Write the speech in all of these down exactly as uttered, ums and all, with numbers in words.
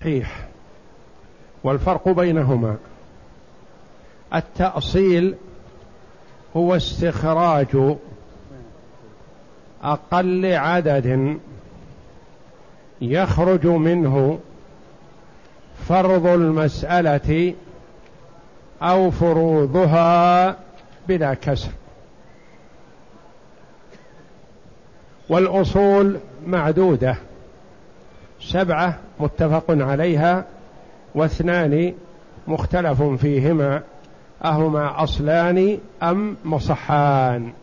صحيح. والفرق بينهما التأصيل هو استخراج أقل عدد يخرج منه فرض المسألة أو فروضها بلا كسر. والأصول معدودة سبعة متفق عليها، واثنان مختلف فيهما أهما أصلان أم مصحان.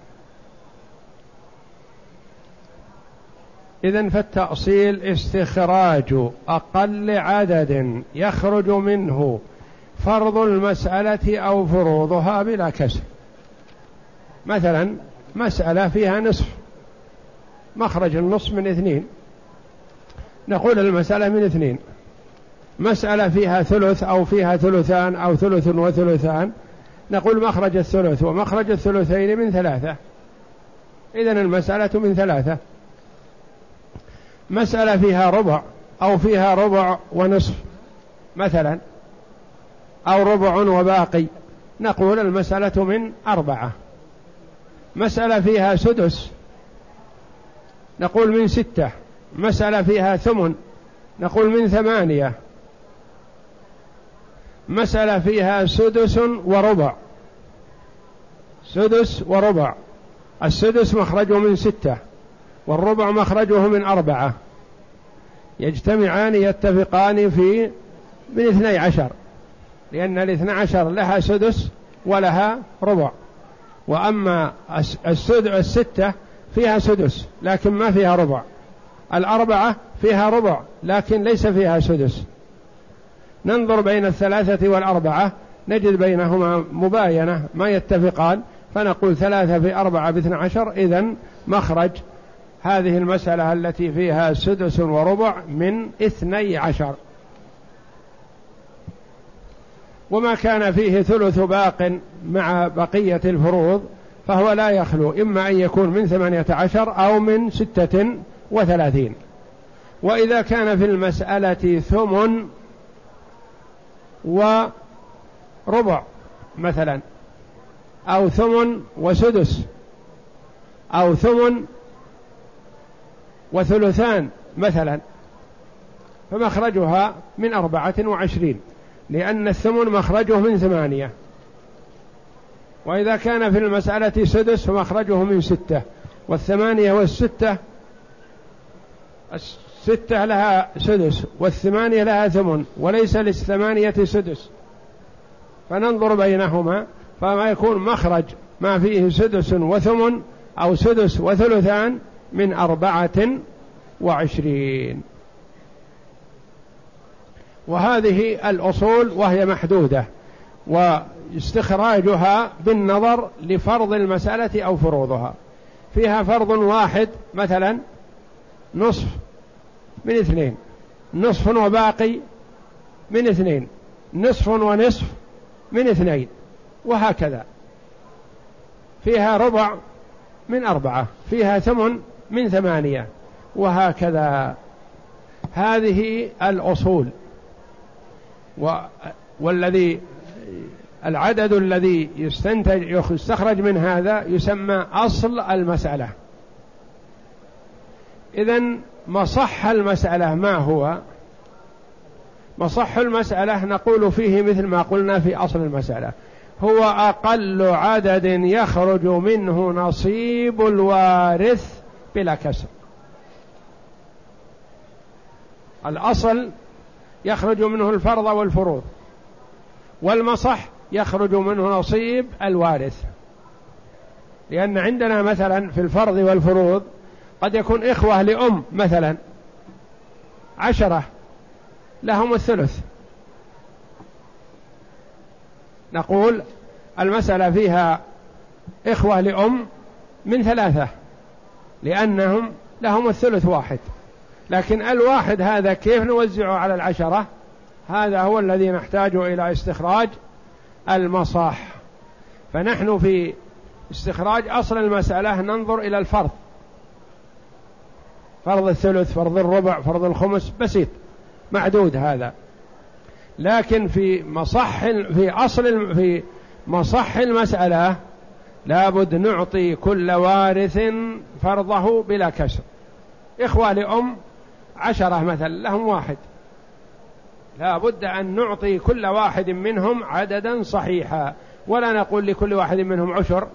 إذن فالتأصيل استخراج أقل عدد يخرج منه فرض المسألة أو فروضها بلا كسر. مثلا مسألة فيها نصف، مخرج النصف من اثنين، نقول المسألة من اثنين. مسألة فيها ثلث أو فيها ثلثان أو ثلث وثلثان، نقول مخرج الثلث ومخرج الثلثين من ثلاثة، إذن المسألة من ثلاثة. مسألة فيها ربع أو فيها ربع ونصف مثلا، أو ربع وباقي، نقول المسألة من أربعة. مسألة فيها سدس نقول من ستة. مسألة فيها ثمن نقول من ثمانية. مسألة فيها سدس وربع، سدس وربع، السدس مخرجه من ستة والربع مخرجه من أربعة، يجتمعان يتفقان في من اثني عشر، لأن الاثنى عشر لها سدس ولها ربع. وأما الستة فيها سدس لكن ما فيها ربع، الأربعة فيها ربع لكن ليس فيها سدس. ننظر بين الثلاثة والأربعة نجد بينهما مباينة ما يتفقان، فنقول ثلاثة في أربعة باثنى عشر، إذن مخرج هذه المسألة التي فيها سدس وربع من اثني عشر. وما كان فيه ثلث باق مع بقية الفروض فهو لا يخلو، إما أن يكون من ثمانية عشر أو من ستة وثلاثين. وإذا كان في المسألة ثمن وربع مثلا، أو ثمن وسدس، أو ثمن وثلثان مثلا، فمخرجها من أربعة وعشرين، لأن الثمن مخرجه من ثمانية. وإذا كان في المسألة سدس فمخرجه من ستة، والثمانية والستة، الستة لها سدس والثمانية لها ثمن وليس للثمانية سدس، فننظر بينهما، فما يكون مخرج ما فيه سدس وثمن أو سدس وثلثان من أربعة وعشرين. وهذه الأصول وهي محدودة، واستخراجها بالنظر لفرض المسألة أو فروضها. فيها فرض واحد مثلا نصف من اثنين، نصف وباقي من اثنين، نصف ونصف من اثنين، وهكذا. فيها ربع من أربعة، فيها ثمن من ثمانية، وهكذا. هذه الأصول. والذي العدد الذي يستنتج يستخرج من هذا يسمى أصل المسألة. إذن مصح المسألة ما هو؟ مصح المسألة نقول فيه مثل ما قلنا في أصل المسألة، هو أقل عدد يخرج منه نصيب الوارث بلا كسر. الأصل يخرج منه الفرض والفروض، والمصح يخرج منه نصيب الوارث. لأن عندنا مثلا في الفرض والفروض قد يكون إخوة لأم مثلا عشرة لهم الثلث، نقول المسألة فيها إخوة لأم من ثلاثة لأنهم لهم الثلث واحد، لكن الواحد هذا كيف نوزعه على العشرة؟ هذا هو الذي نحتاج إلى استخراج المصاح. فنحن في استخراج أصل المسألة ننظر إلى الفرض، فرض الثلث، فرض الربع، فرض الخمس، بسيط. معدود هذا. لكن في مصح في أصل في مصح المسألة لابد نعطي كل وارث فرضه بلا كسر. إخوة لأم عشرة مثلا لهم واحد، لابد أن نعطي كل واحد منهم عددا صحيحا، ولا نقول لكل واحد منهم عشر،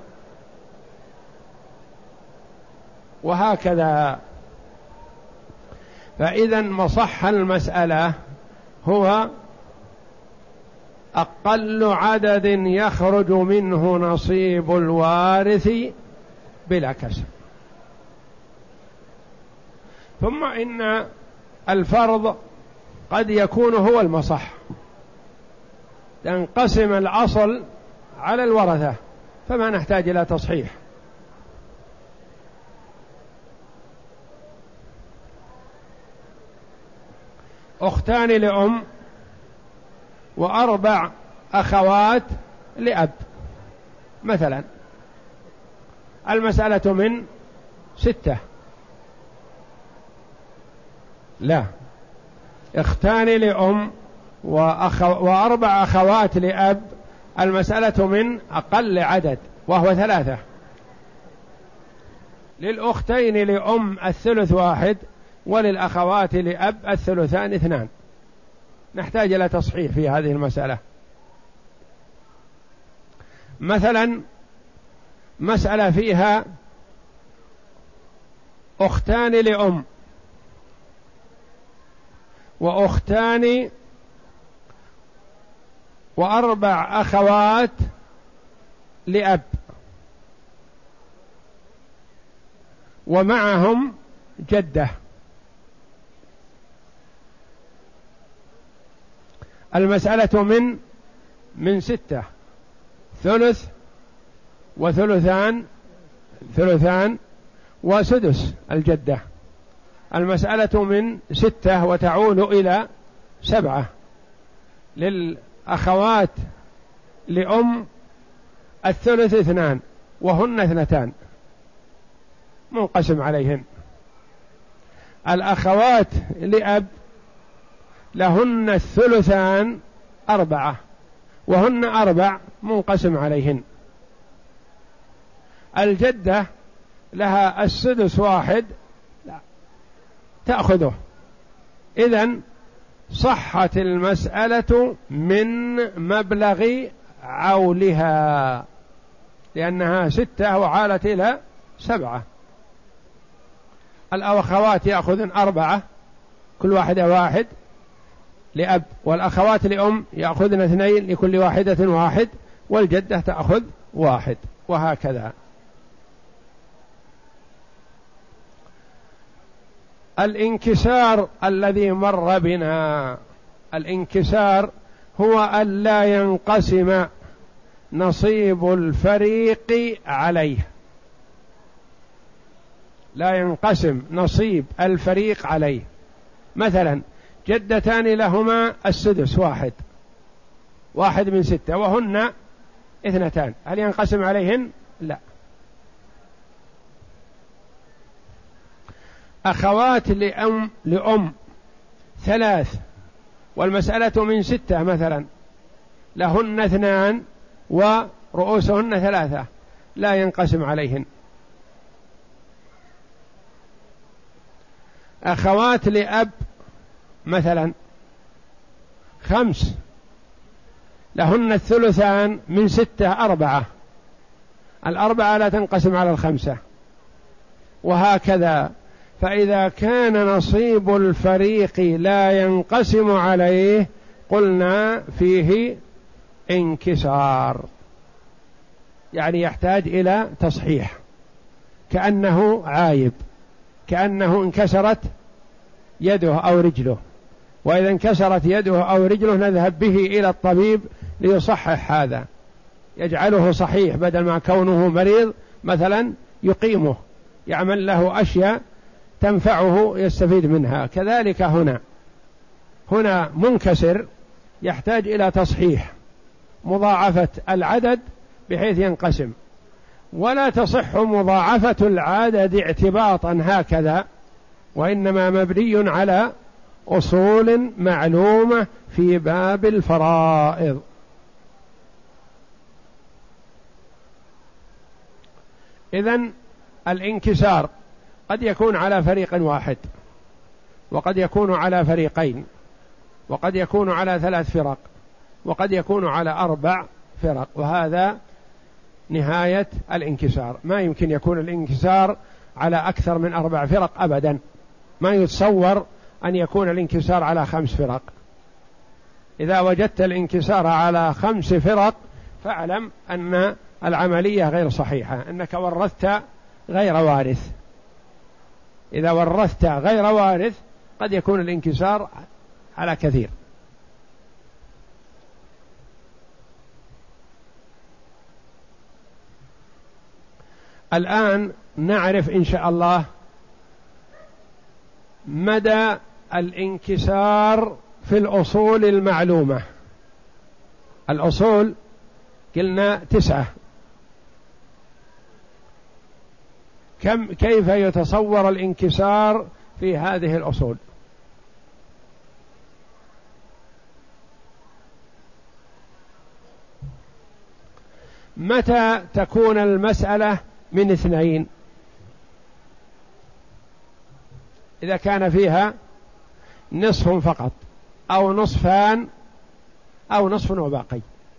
وهكذا. فإذا مصح المسألة هو أقل عدد يخرج منه نصيب الوارث بلا كسر. ثم إن الفرض قد يكون هو المصح، تنقسم الأصل على الورثة فما نحتاج إلى تصحيح. أختان لأم وأربع أخوات لأب مثلا، المسألة من ستة، لا، اختان لأم وأخو وأربع أخوات لأب، المسألة من أقل عدد وهو ثلاثة. للأختين لأم الثلث واحد، وللأخوات لأب الثلثان اثنان. نحتاج إلى تصحيح في هذه المسألة. مثلا مسألة فيها أختان لأم وأختان وأربع أخوات لأب، ومعهم جدة، المسألة من من ستة، ثلث وثلثان ثلثان وسدس الجدة، المسألة من ستة وتعود إلى سبعة. للأخوات لأم الثلث اثنان وهن اثنتان منقسم عليهن. الأخوات لأب لهن الثلثان أربعة وهن أربع منقسم عليهن. الجدة لها السدس واحد تأخذه. إذن صحت المسألة من مبلغ عولها، لأنها ستة وعالت إلى سبعة. الأخوات يأخذن أربعة كل واحدة واحد لأب، والأخوات لأم يأخذن اثنين لكل واحدة واحد، والجدة تأخذ واحد، وهكذا. الانكسار الذي مر بنا، الانكسار هو أن لا ينقسم نصيب الفريق عليه، لا ينقسم نصيب الفريق عليه. مثلا جدتان لهما السدس واحد واحد من ستة وهن اثنتان، هل ينقسم عليهن؟ لا. أخوات لأم لأم ثلاث والمسألة من ستة مثلا، لهن اثنان ورؤوسهن ثلاثة، لا ينقسم عليهن. أخوات لأب مثلا خمس، لهن الثلثان من ستة أربعة، الأربعة لا تنقسم على الخمسة، وهكذا. فإذا كان نصيب الفريق لا ينقسم عليه قلنا فيه انكسار، يعني يحتاج إلى تصحيح، كأنه عايب، كأنه انكسرت يده أو رجله. وإذا انكسرت يده أو رجله نذهب به إلى الطبيب ليصحح هذا، يجعله صحيح، بدل ما كونه مريض مثلا يقيمه، يعمل له أشياء تنفعه يستفيد منها. كذلك هنا هنا منكسر يحتاج إلى تصحيح، مضاعفة العدد بحيث ينقسم. ولا تصح مضاعفة العدد اعتباطا هكذا، وإنما مبني على أصول معلومة في باب الفرائض. إذن الانكسار قد يكون على فريق واحد، وقد يكون على فريقين، وقد يكون على ثلاث فرق، وقد يكون على أربع فرق، وهذا نهاية الانكسار. ما يمكن يكون الانكسار على أكثر من أربع فرق أبدا، ما يتصور أن يكون الانكسار على خمس فرق. إذا وجدت الانكسار على خمس فرق فاعلم أن العملية غير صحيحة، أنك ورثت غير وارث. إذا ورثت غير وارث قد يكون الانكسار على كثير. الآن نعرف إن شاء الله مدى الانكسار في الأصول المعلومة. الأصول قلنا تسعة، كم كيف يتصور الانكسار في هذه الأصول؟ متى تكون المسألة من اثنين؟ إذا كان فيها نصف فقط أو نصفان أو نصف وباقي.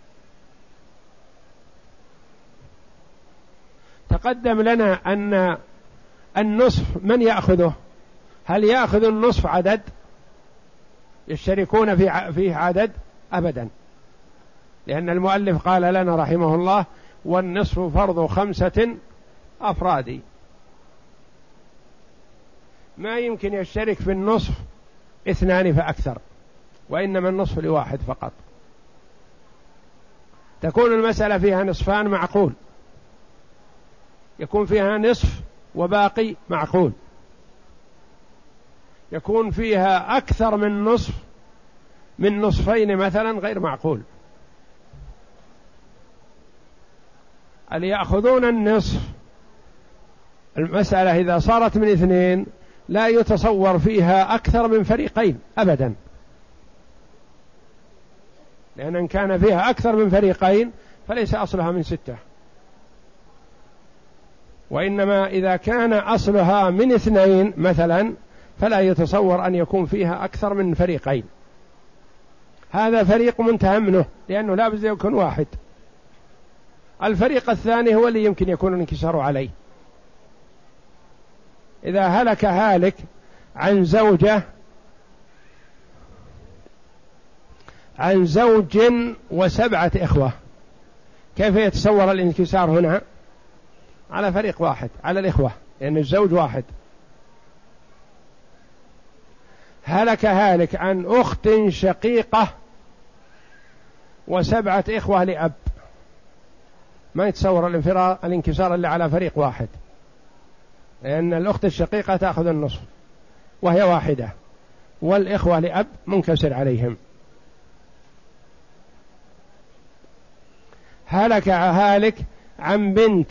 تقدم لنا أن النصف من يأخذه؟ هل يأخذ النصف عدد يشتركون في فيه عدد؟ أبدا، لأن المؤلف قال لنا رحمه الله والنصف فرض خمسة أفراد. ما يمكن يشترك في النصف اثنان فأكثر، وإنما النصف لواحد فقط. تكون المسألة فيها نصفان معقول، يكون فيها نصف وباقي معقول، يكون فيها أكثر من نصف من نصفين مثلا غير معقول. اللي يأخذون النصف المسألة إذا صارت من اثنين لا يتصور فيها أكثر من فريقين أبدا، لأن إن كان فيها أكثر من فريقين فليس أصلها من ستة، وإنما إذا كان أصلها من اثنين مثلا فلا يتصور أن يكون فيها أكثر من فريقين. هذا فريق منتهى منه لأنه لا بد يكون واحد. الفريق الثاني هو اللي يمكن يكون الانكسار عليه. إذا هلك هالك عن زوجة عن زوج وسبعة إخوة، كيف يتصور الانكسار هنا؟ على فريق واحد، على الإخوة، لأن يعني الزوج واحد. هلك هالك عن أخت شقيقة وسبعة إخوة لأب، ما يتصور الانكسار إلا على فريق واحد، لأن الأخت الشقيقة تأخذ النصف وهي واحدة، والإخوة لأب منكسر عليهم. هلك هالك عن بنت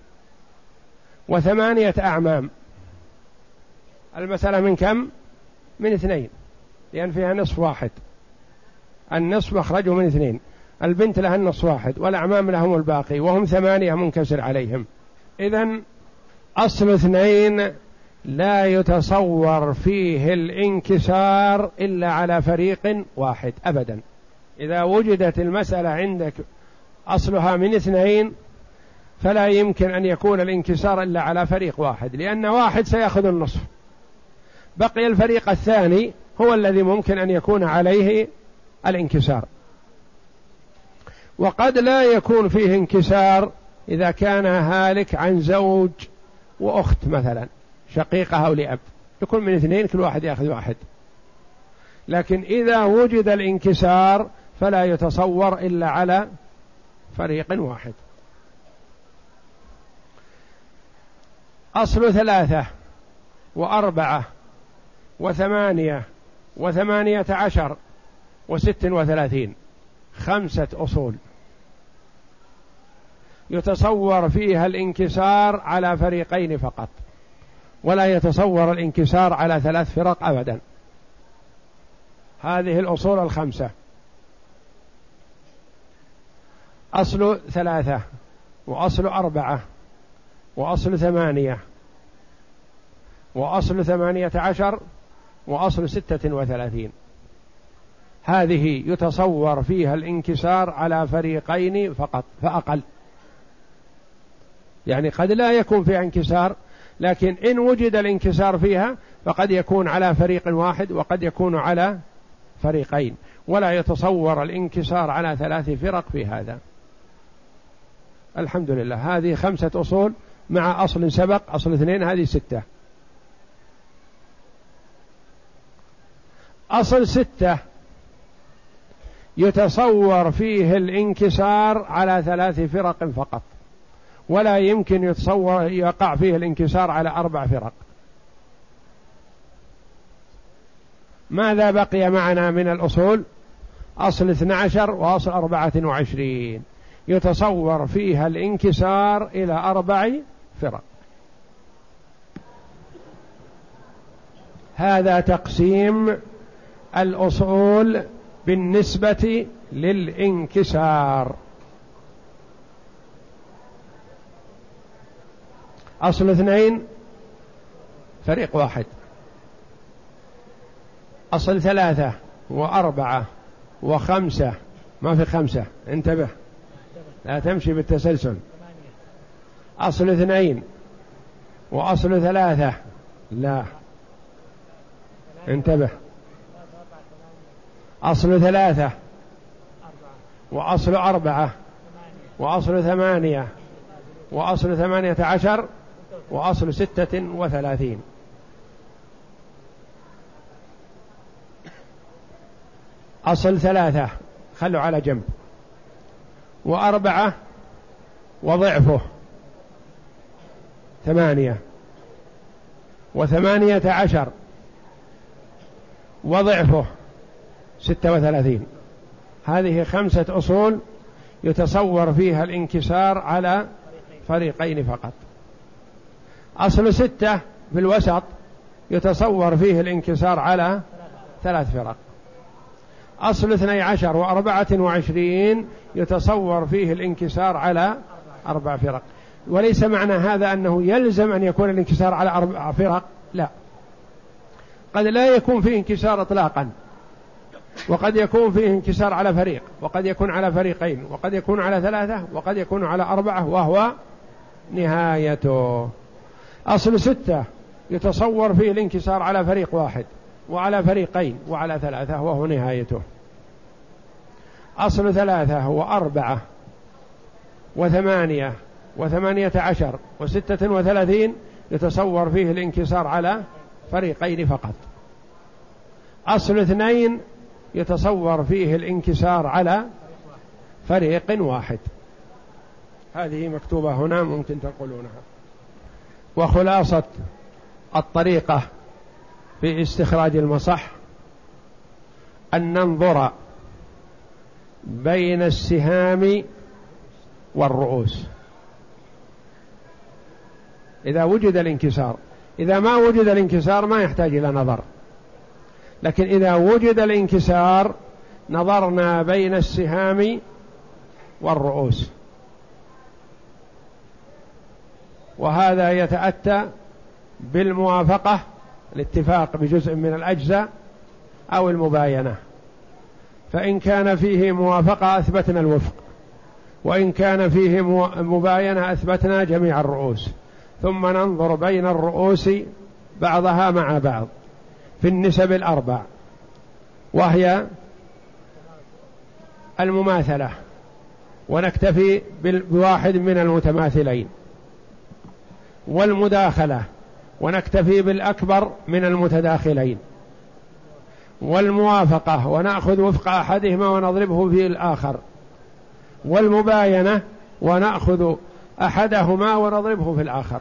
وثمانية أعمام، المسألة من كم؟ من اثنين، لأن فيها نصف واحد، النصف مخرجه من اثنين، البنت لها النصف واحد والأعمام لهم الباقي، وهم ثمانية منكسر عليهم. إذن أصل اثنين لا يتصور فيه الانكسار إلا على فريق واحد أبدا. إذا وجدت المسألة عندك أصلها من اثنين فلا يمكن أن يكون الانكسار إلا على فريق واحد، لأن واحد سيأخذ النصف، بقي الفريق الثاني هو الذي ممكن أن يكون عليه الانكسار. وقد لا يكون فيه انكسار إذا كان هالك عن زوج وأخت مثلا شقيقة أو لأب، يكون من اثنين كل واحد يأخذ واحد. لكن إذا وجد الانكسار فلا يتصور إلا على فريق واحد. أصل ثلاثة وأربعة وثمانية وثمانية عشر وست وثلاثين، خمسة أصول يتصور فيها الانكسار على فريقين فقط، ولا يتصور الانكسار على ثلاث فرق أبدا. هذه الأصول الخمسة: أصل ثلاثة، وأصل أربعة، وأصل ثمانية، وأصل ثمانية عشر، وأصل ستة وثلاثين. هذه يتصور فيها الانكسار على فريقين فقط فأقل، يعني قد لا يكون فيها انكسار، لكن إن وجد الانكسار فيها فقد يكون على فريق واحد وقد يكون على فريقين، ولا يتصور الانكسار على ثلاث فرق في هذا. الحمد لله، هذه خمسة أصول مع أصل سبق، أصل اثنين، هذه ستة. أصل ستة يتصور فيه الانكسار على ثلاث فرق فقط، ولا يمكن يتصور يقع فيه الانكسار على أربع فرق. ماذا بقي معنا من الأصول؟ أصل اثنى عشر وأصل أربعة وعشرين يتصور فيها الانكسار إلى أربع فرق. هذا تقسيم الأصول بالنسبة للانكسار. أصل اثنين فريق واحد، أصل ثلاثة وأربعة وخمسة، ما في خمسة، انتبه لا تمشي بالتسلسل. أصل اثنين وأصل ثلاثة، لا انتبه. أصل ثلاثة وأصل أربعة وأصل ثمانية وأصل ثمانية عشر وأصل ستة وثلاثين. أصل ثلاثة خلوا على جنب، وأربعة وضعفه ثمانية، وثمانية عشر وضعفه ستة وثلاثين. هذه خمسة أصول يتصور فيها الانكسار على فريقين فقط. أصل ستة في الوسط يتصور فيه الانكسار على ثلاث فرق. أصل اثني عشر وأربعة وعشرين يتصور فيه الانكسار على أربع فرق. وليس معنى هذا أنه يلزم أن يكون الانكسار على أربع فرق، لا، قد لا يكون فيه انكسار إطلاقا، وقد يكون فيه انكسار على فريق، وقد يكون على فريقين، وقد يكون على ثلاثة، وقد يكون على أربعة، وهو نهايته. أصل ستة يتصور فيه الانكسار على فريق واحد وعلى فريقين وعلى ثلاثة، وهو نهايته. أصل ثلاثة وأربعة وثمانية وثمانية عشر وستة وثلاثين يتصور فيه الانكسار على فريقين فقط. أصل اثنين يتصور فيه الانكسار على فريق واحد. هذه مكتوبة هنا، ممكن تنقلونها. وخلاصة الطريقة في استخراج المصح أن ننظر بين السهام والرؤوس إذا وجد الانكسار. إذا ما وجد الانكسار ما يحتاج إلى نظر، لكن إذا وجد الانكسار نظرنا بين السهام والرؤوس، وهذا يتأتى بالموافقة، الاتفاق بجزء من الأجزاء، أو المباينة. فإن كان فيه موافقة أثبتنا الوفق، وإن كان فيه مباينة أثبتنا جميع الرؤوس. ثم ننظر بين الرؤوس بعضها مع بعض في النسب الأربع، وهي المماثلة، ونكتفي بواحد من المتماثلين، والمداخلة، ونكتفي بالأكبر من المتداخلين، والموافقة، ونأخذ وفق أحدهما ونضربه في الآخر، والمباينة، ونأخذ أحدهما ونضربه في الآخر.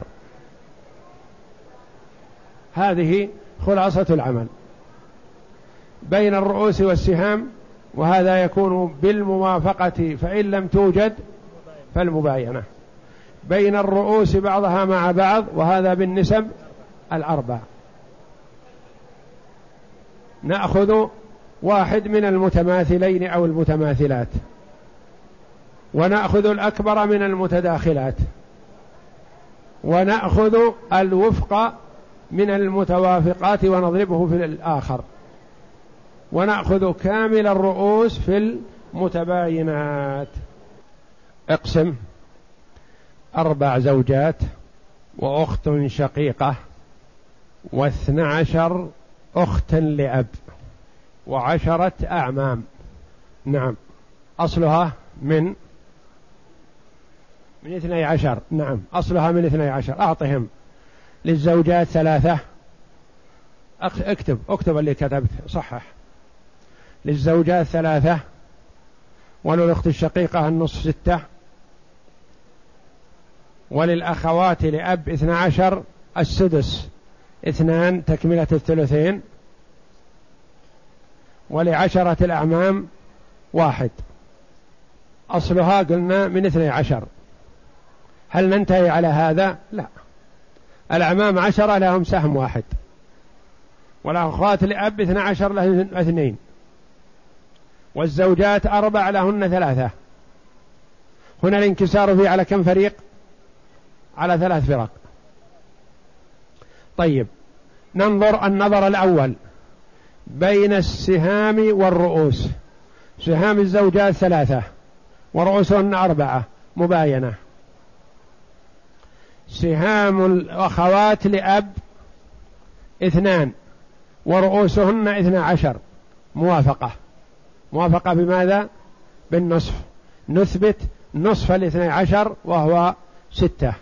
هذه خلاصة العمل بين الرؤوس والسهام، وهذا يكون بالموافقة، فإن لم توجد فالمباينة. بين الرؤوس بعضها مع بعض، وهذا بالنسب الأربع. نأخذ واحد من المتماثلين أو المتماثلات، ونأخذ الأكبر من المتداخلات، ونأخذ الوفق من المتوافقات ونضربه في الآخر، ونأخذ كامل الرؤوس في المتباينات. اقسم أربع زوجات وأخت شقيقة واثنى عشر أخت لأب وعشرة أعمام. نعم، أصلها من من اثني عشر. نعم، أصلها من اثني عشر. أعطهم. للزوجات ثلاثة. اكتب اكتب اللي كتبت صحح. للزوجات ثلاثة، وللأخت الشقيقة النصف ستة، وللأخوات لأب اثنى عشر السدس اثنان تكملة الثلثين، ولعشرة الأعمام واحد. أصلها قلنا من اثني عشر. هل ننتهي على هذا؟ لا، الأعمام عشرة لهم سهم واحد، والأخوات لأب اثنى عشر لهم اثنين، والزوجات أربع لهن ثلاثة. هنا الانكسار فيه على كم فريق؟ على ثلاث فرق. طيب، ننظر النظر الأول بين السهام والرؤوس. سهام الزوجات ثلاثة ورؤوسهن أربعة مباينة. سهام الأخوات لأب اثنان ورؤوسهن اثنى عشر موافقة. موافقة بماذا؟ بالنصف. نثبت نصف الاثنى عشر وهو ستة.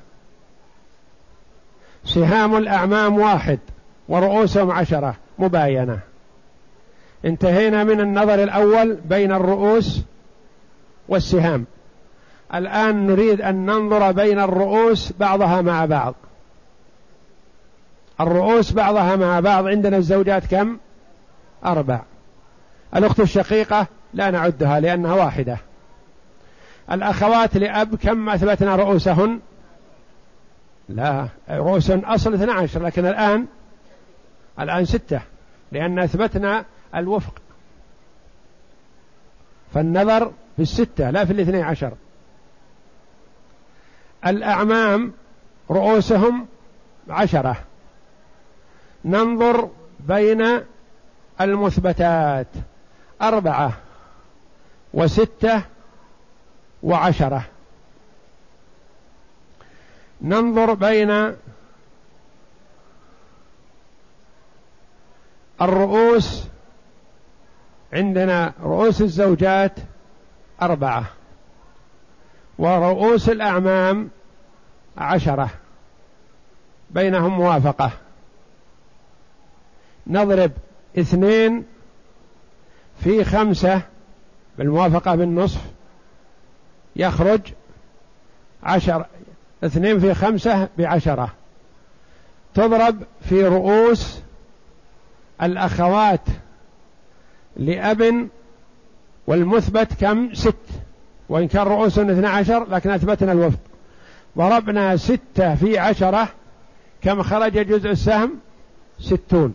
سهام الأعمام واحد ورؤوسهم عشرة مباينة. انتهينا من النظر الأول بين الرؤوس والسهام. الآن نريد أن ننظر بين الرؤوس بعضها مع بعض. الرؤوس بعضها مع بعض. عندنا الزوجات كم؟ أربع. الأخت الشقيقة لا نعدها لأنها واحدة. الأخوات لأب كم أثبتنا رؤوسهن؟ لا، رؤوسهن أصل اثنى عشر، لكن الآن الآن ستة، لأن أثبتنا الوفق. فالنظر في الستة لا في الاثني عشر. الأعمام رؤوسهم عشرة. ننظر بين المثبتات أربعة وستة وعشرة. ننظر بين الرؤوس. عندنا رؤوس الزوجات أربعة ورؤوس الأعمام عشرة، بينهم موافقة. نضرب اثنين في خمسة بالموافقة بالنصف يخرج عشر. اثنين في خمسة بعشرة. تضرب في رؤوس الأخوات لأب والمثبت كم؟ ست، وإن كان رؤوسهم اثنى عشر لكن أثبتنا الوفق. ضربنا ستة في عشرة كم خرج جزء السهم؟ ستون.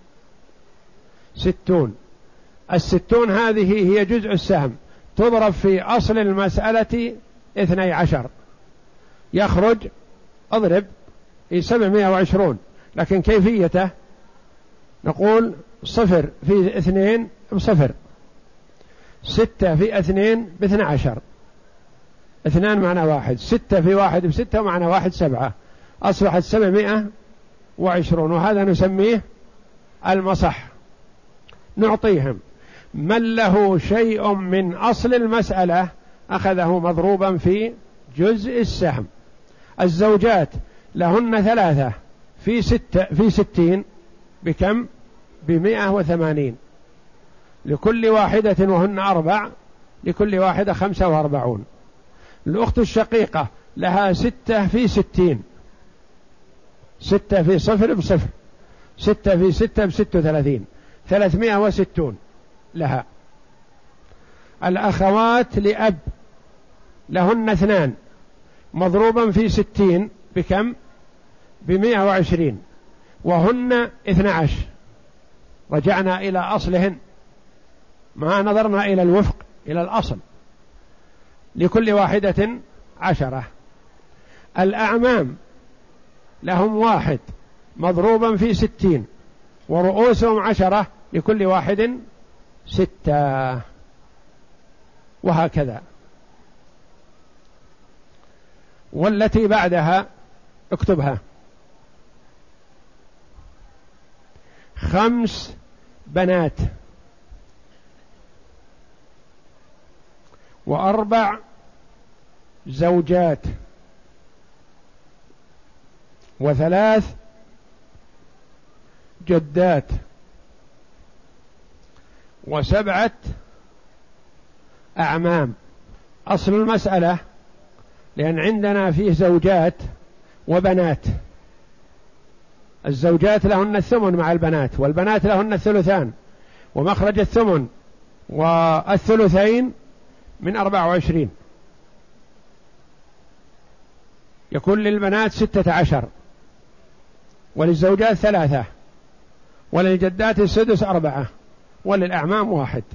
ستون. الستون هذه هي جزء السهم، تضرب في أصل المسألة اثني عشر يخرج اضرب في سبعمائة وعشرون. لكن كيفيته؟ نقول صفر في اثنين بصفر، ستة في اثنين باثنى عشر، اثنان معنا واحد، ستة في واحد بستة ومعنا واحد سبعة، أصبحت سبعمائة وعشرون. وهذا نسميه المصح. نعطيهم من له شيء من أصل المسألة أخذه مضروبا في جزء السهم. الزوجات لهن ثلاثة في ستة في ستين بكم؟ بمائة وثمانين. لكل واحدة وهن أربع لكل واحدة خمسة وأربعون. الأخت الشقيقة لها ستة في ستين، ستة في صفر بصفر، ستة في ستة بستة وثلاثين، ثلاثمائة وستون لها. الأخوات لأب لهن اثنان مضروبا في ستين بكم؟ بمائة وعشرين، وهن اثنى عشر. رجعنا إلى أصلهن ما نظرنا إلى الوفق، إلى الأصل. لكل واحدة عشرة. الأعمام لهم واحد مضروبا في ستين ورؤوسهم عشرة، لكل واحد ستة، وهكذا. والتي بعدها اكتبها: خمس بنات وأربع زوجات وثلاث جدات وسبعة أعمام. أصل المسألة لأن عندنا فيه زوجات وبنات، الزوجات لهن الثمن مع البنات، والبنات لهن الثلثان، ومخرج الثمن والثلثين من أربعة وعشرين، يكون للبنات ستة عشر، وللزوجات ثلاثة، وللجدات السدس أربعة، وللأعمام واحد.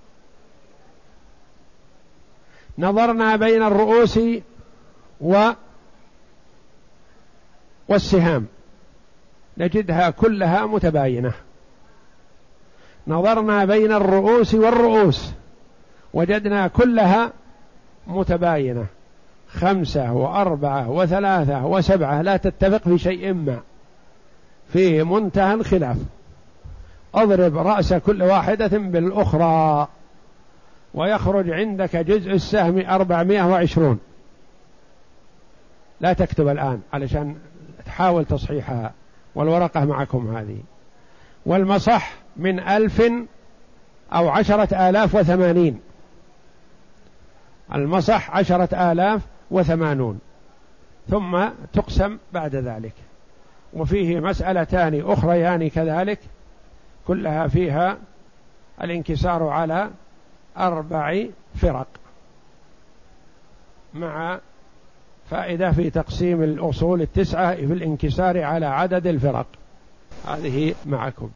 نظرنا بين الرؤوس و والسهام نجدها كلها متباينة. نظرنا بين الرؤوس والرؤوس وجدنا كلها متباينة، خمسة وأربعة وثلاثة وسبعة لا تتفق في شيء ما، فيه منتهى الخلاف. اضرب رأس كل واحدة بالأخرى ويخرج عندك جزء السهم أربعمائة وعشرون. لا تكتب الآن علشان تحاول تصحيحها، والورقة معكم هذه. والمصح من ألف أو عشرة آلاف وثمانين، المصح عشرة آلاف وثمانون، ثم تقسم بعد ذلك. وفيه مسألتان أخريان كذلك كلها فيها الانكسار على أربع فرق، مع فائدة في تقسيم الأصول التسعة في الانكسار على عدد الفرق. هذه معكم.